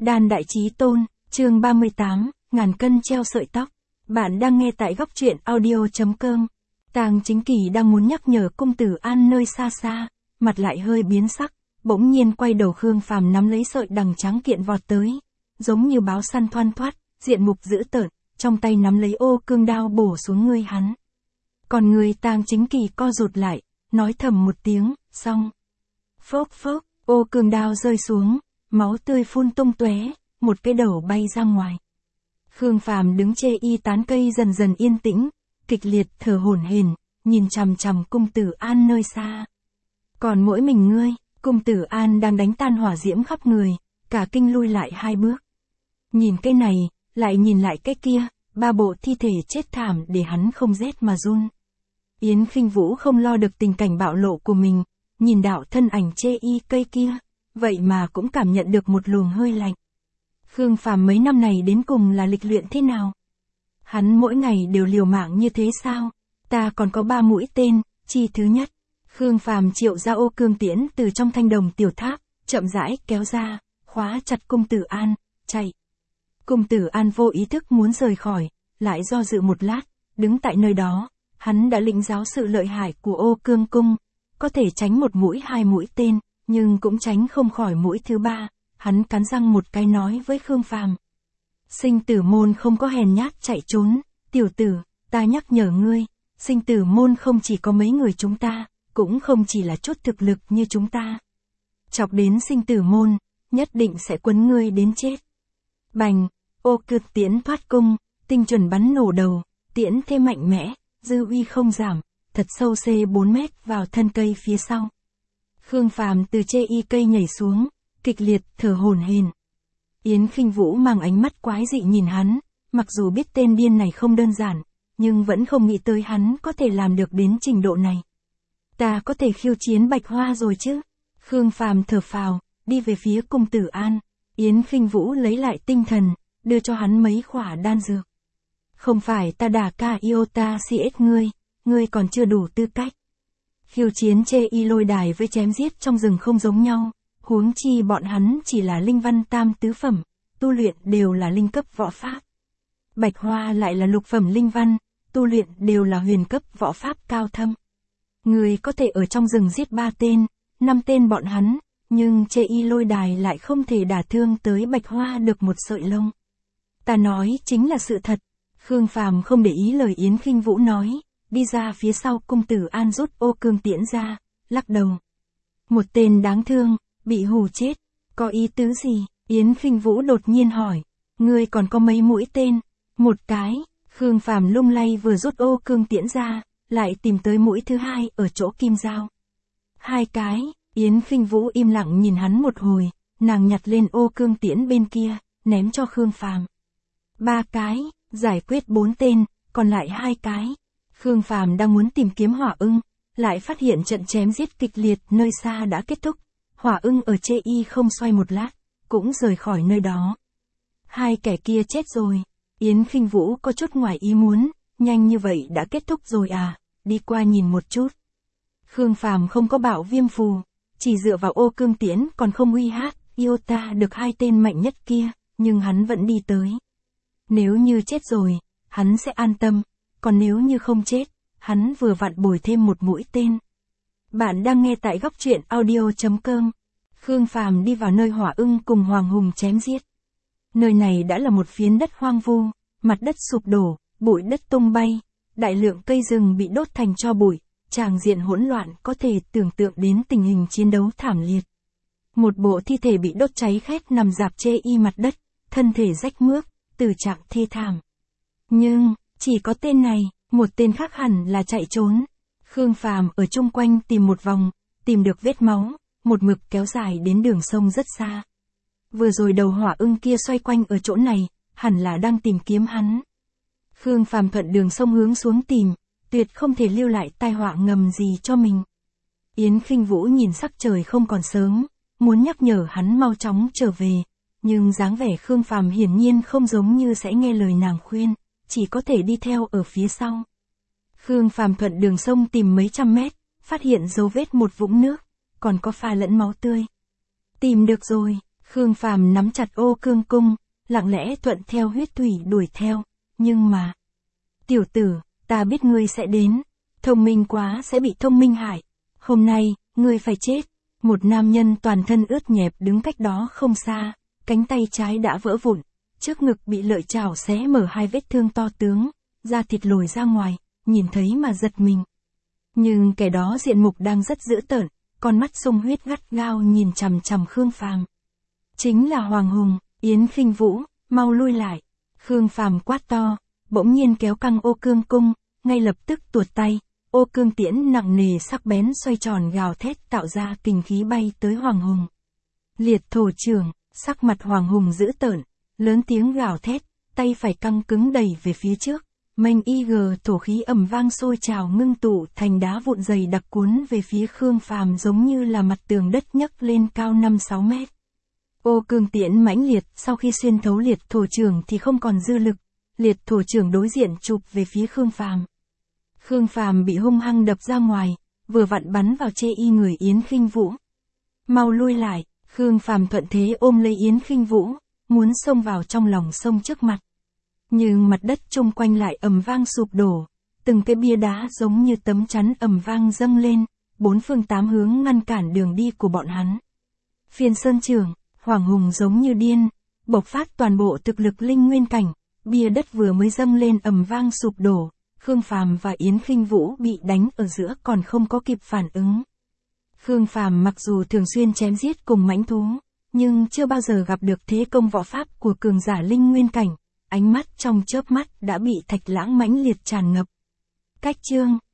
Đan Đại Chí Tôn, chương 38, ngàn cân treo sợi tóc. Bạn đang nghe tại góc truyện audio.com. Tàng Chính Kỳ đang muốn nhắc nhở cung tử An nơi xa xa, mặt lại hơi biến sắc, bỗng nhiên quay đầu Khương Phàm nắm lấy sợi đằng trắng kiện vọt tới, giống như báo săn thoăn thoắt, diện mục dữ tợn, trong tay nắm lấy ô cương đao bổ xuống người hắn. Còn người Tàng Chính Kỳ co rụt lại, nói thầm một tiếng, xong. Phốc phốc, ô cương đao rơi xuống, máu tươi phun tung tóe, một cái đầu bay ra ngoài. Khương Phàm đứng chê y tán cây dần dần yên tĩnh, kịch liệt thở hổn hển, nhìn chằm chằm cung tử An nơi xa. Còn mỗi mình ngươi, cung tử An đang đánh tan hỏa diễm khắp người, cả kinh lui lại 2 bước. Nhìn cái này, lại nhìn lại cái kia, 3 bộ thi thể chết thảm để hắn không rét mà run. Yến Khinh Vũ không lo được tình cảnh bạo lộ của mình, nhìn đạo thân ảnh chê y cây kia, vậy mà cũng cảm nhận được một luồng hơi lạnh. Khương Phàm mấy năm này đến cùng là lịch luyện thế nào? Hắn mỗi ngày đều liều mạng như thế sao? Ta còn có 3 mũi tên, chi thứ nhất. Khương Phàm triệu ra ô cương tiễn từ trong thanh đồng tiểu tháp, chậm rãi kéo ra, khóa chặt cung tử An, chạy. Cung tử An vô ý thức muốn rời khỏi, lại do dự một lát, đứng tại nơi đó, hắn đã lĩnh giáo sự lợi hại của ô cương cung, có thể tránh 1 mũi 2 mũi tên, nhưng cũng tránh không khỏi mũi thứ 3. Hắn cắn răng một cái nói với Khương Phàm. Sinh tử môn không có hèn nhát chạy trốn, tiểu tử, ta nhắc nhở ngươi, sinh tử môn không chỉ có mấy người chúng ta, cũng không chỉ là chút thực lực như chúng ta. Chọc đến sinh tử môn, nhất định sẽ quấn ngươi đến chết. Bành, ô cương tiễn thoát cung, tinh chuẩn bắn nổ đầu, tiễn thêm mạnh mẽ, dư uy không giảm, thật sâu C4 mét vào thân cây phía sau. Khương Phàm từ chê y cây nhảy xuống, kịch liệt thở hổn hển. Yến Khinh Vũ mang ánh mắt quái dị nhìn hắn, mặc dù biết tên điên này không đơn giản, nhưng vẫn không nghĩ tới hắn có thể làm được đến trình độ này. Ta có thể khiêu chiến Bạch Hoa rồi chứ? Khương Phàm thở phào, đi về phía cung tử An. Yến Khinh Vũ lấy lại tinh thần, đưa cho hắn mấy khỏa đan dược. Không phải ta đả ca iota CS ngươi còn chưa đủ tư cách. Khiêu chiến chê y lôi đài với chém giết trong rừng không giống nhau, huống chi bọn hắn chỉ là linh văn tam tứ phẩm, tu luyện đều là linh cấp võ pháp. Bạch Hoa lại là lục phẩm linh văn, tu luyện đều là huyền cấp võ pháp cao thâm. Người có thể ở trong rừng giết 3 tên, 5 tên bọn hắn, nhưng chê y lôi đài lại không thể đả thương tới Bạch Hoa được một sợi lông. Ta nói chính là sự thật. Khương Phàm không để ý lời Yến Khinh Vũ nói, đi ra phía sau cung tử An rút ô cương tiễn ra, lắc đầu. Một tên đáng thương, bị hù chết, có ý tứ gì? Yến Khinh Vũ đột nhiên hỏi, ngươi còn có mấy mũi tên? 1 cái, Khương Phàm lung lay vừa rút ô cương tiễn ra, lại tìm tới mũi thứ 2 ở chỗ kim dao. 2 cái, Yến Khinh Vũ im lặng nhìn hắn một hồi, nàng nhặt lên ô cương tiễn bên kia, ném cho Khương Phàm. 3 cái, giải quyết 4 tên, còn lại 2 cái. Khương Phàm đang muốn tìm kiếm Hỏa Ưng, lại phát hiện trận chém giết kịch liệt nơi xa đã kết thúc. Hỏa Ưng ở chê y không xoay một lát, cũng rời khỏi nơi đó. 2 kẻ kia chết rồi. Yến Khinh Vũ có chút ngoài ý muốn, nhanh như vậy đã kết thúc rồi à, đi qua nhìn một chút. Khương Phàm không có bảo viêm phù, chỉ dựa vào ô cương tiễn còn không uy hát, iota được 2 tên mạnh nhất kia, nhưng hắn vẫn đi tới. Nếu như chết rồi, hắn sẽ an tâm, còn nếu như không chết, hắn vừa vặn bồi thêm 1 mũi tên. Bạn đang nghe tại góc truyện audio.com. Khương Phàm đi vào nơi Hỏa Ưng cùng Hoàng Hùng chém giết. Nơi này đã là một phiến đất hoang vu, mặt đất sụp đổ, bụi đất tung bay, đại lượng cây rừng bị đốt thành tro bụi, tràng diện hỗn loạn có thể tưởng tượng đến tình hình chiến đấu thảm liệt. Một bộ thi thể bị đốt cháy khét nằm rạp chê y mặt đất, thân thể rách mướp, tử trạng thê thảm. Nhưng, chỉ có tên này, một tên khác hẳn là chạy trốn. Khương Phàm ở chung quanh tìm một vòng, tìm được vết máu, một mực kéo dài đến đường sông rất xa. Vừa rồi đầu Hỏa Ưng kia xoay quanh ở chỗ này, hẳn là đang tìm kiếm hắn. Khương Phàm thuận đường sông hướng xuống tìm, tuyệt không thể lưu lại tai họa ngầm gì cho mình. Yến Khinh Vũ nhìn sắc trời không còn sớm, muốn nhắc nhở hắn mau chóng trở về, nhưng dáng vẻ Khương Phàm hiển nhiên không giống như sẽ nghe lời nàng khuyên, chỉ có thể đi theo ở phía sau. Khương Phàm thuận đường sông tìm mấy trăm mét, phát hiện dấu vết một vũng nước, còn có pha lẫn máu tươi. Tìm được rồi, Khương Phàm nắm chặt ô cương cung, lặng lẽ thuận theo huyết thủy đuổi theo, nhưng mà... Tiểu tử, ta biết ngươi sẽ đến, thông minh quá sẽ bị thông minh hại. Hôm nay, ngươi phải chết. Một nam nhân toàn thân ướt nhẹp đứng cách đó không xa, cánh tay trái đã vỡ vụn, trước ngực bị lợi chảo xé mở 2 vết thương to tướng, da thịt lồi ra ngoài, nhìn thấy mà giật mình. Nhưng kẻ đó diện mục đang rất dữ tợn, con mắt sung huyết gắt gao nhìn chằm chằm Khương Phàm. Chính là Hoàng Hùng. Yến Khinh Vũ, mau lui lại. Khương Phàm quát to, bỗng nhiên kéo căng ô cương cung, ngay lập tức tuột tay, ô cương tiễn nặng nề sắc bén xoay tròn gào thét tạo ra kình khí bay tới Hoàng Hùng. Liệt thổ trưởng, sắc mặt Hoàng Hùng dữ tợn, lớn tiếng gào thét, tay phải căng cứng đẩy về phía trước, mênh thổ khí ầm vang sôi trào ngưng tụ thành đá vụn dày đặc cuốn về phía Khương Phàm giống như là mặt tường đất nhấc lên cao 5-6 mét. Ô cương tiễn mãnh liệt, sau khi xuyên thấu liệt thổ trưởng thì không còn dư lực, liệt thổ trưởng đối diện chụp về phía Khương Phàm. Khương Phàm bị hung hăng đập ra ngoài, vừa vặn bắn vào chê y người Yến Khinh Vũ. Mau lui lại, Khương Phàm thuận thế ôm lấy Yến Khinh Vũ, muốn xông vào trong lòng sông trước mặt. Nhưng mặt đất chung quanh lại ầm vang sụp đổ, từng cái bia đá giống như tấm chắn ầm vang dâng lên, 4 phương 8 hướng ngăn cản đường đi của bọn hắn. Phiên Sơn Trưởng, Hoàng Hùng giống như điên, bộc phát toàn bộ thực lực linh nguyên cảnh, bia đất vừa mới dâng lên ầm vang sụp đổ, Khương Phàm và Yến Khinh Vũ bị đánh ở giữa còn không có kịp phản ứng. Khương Phàm mặc dù thường xuyên chém giết cùng mãnh thú, nhưng chưa bao giờ gặp được thế công võ pháp của cường giả linh nguyên cảnh, ánh mắt trong chớp mắt đã bị Thạch Lãng mãnh liệt tràn ngập. Cách chương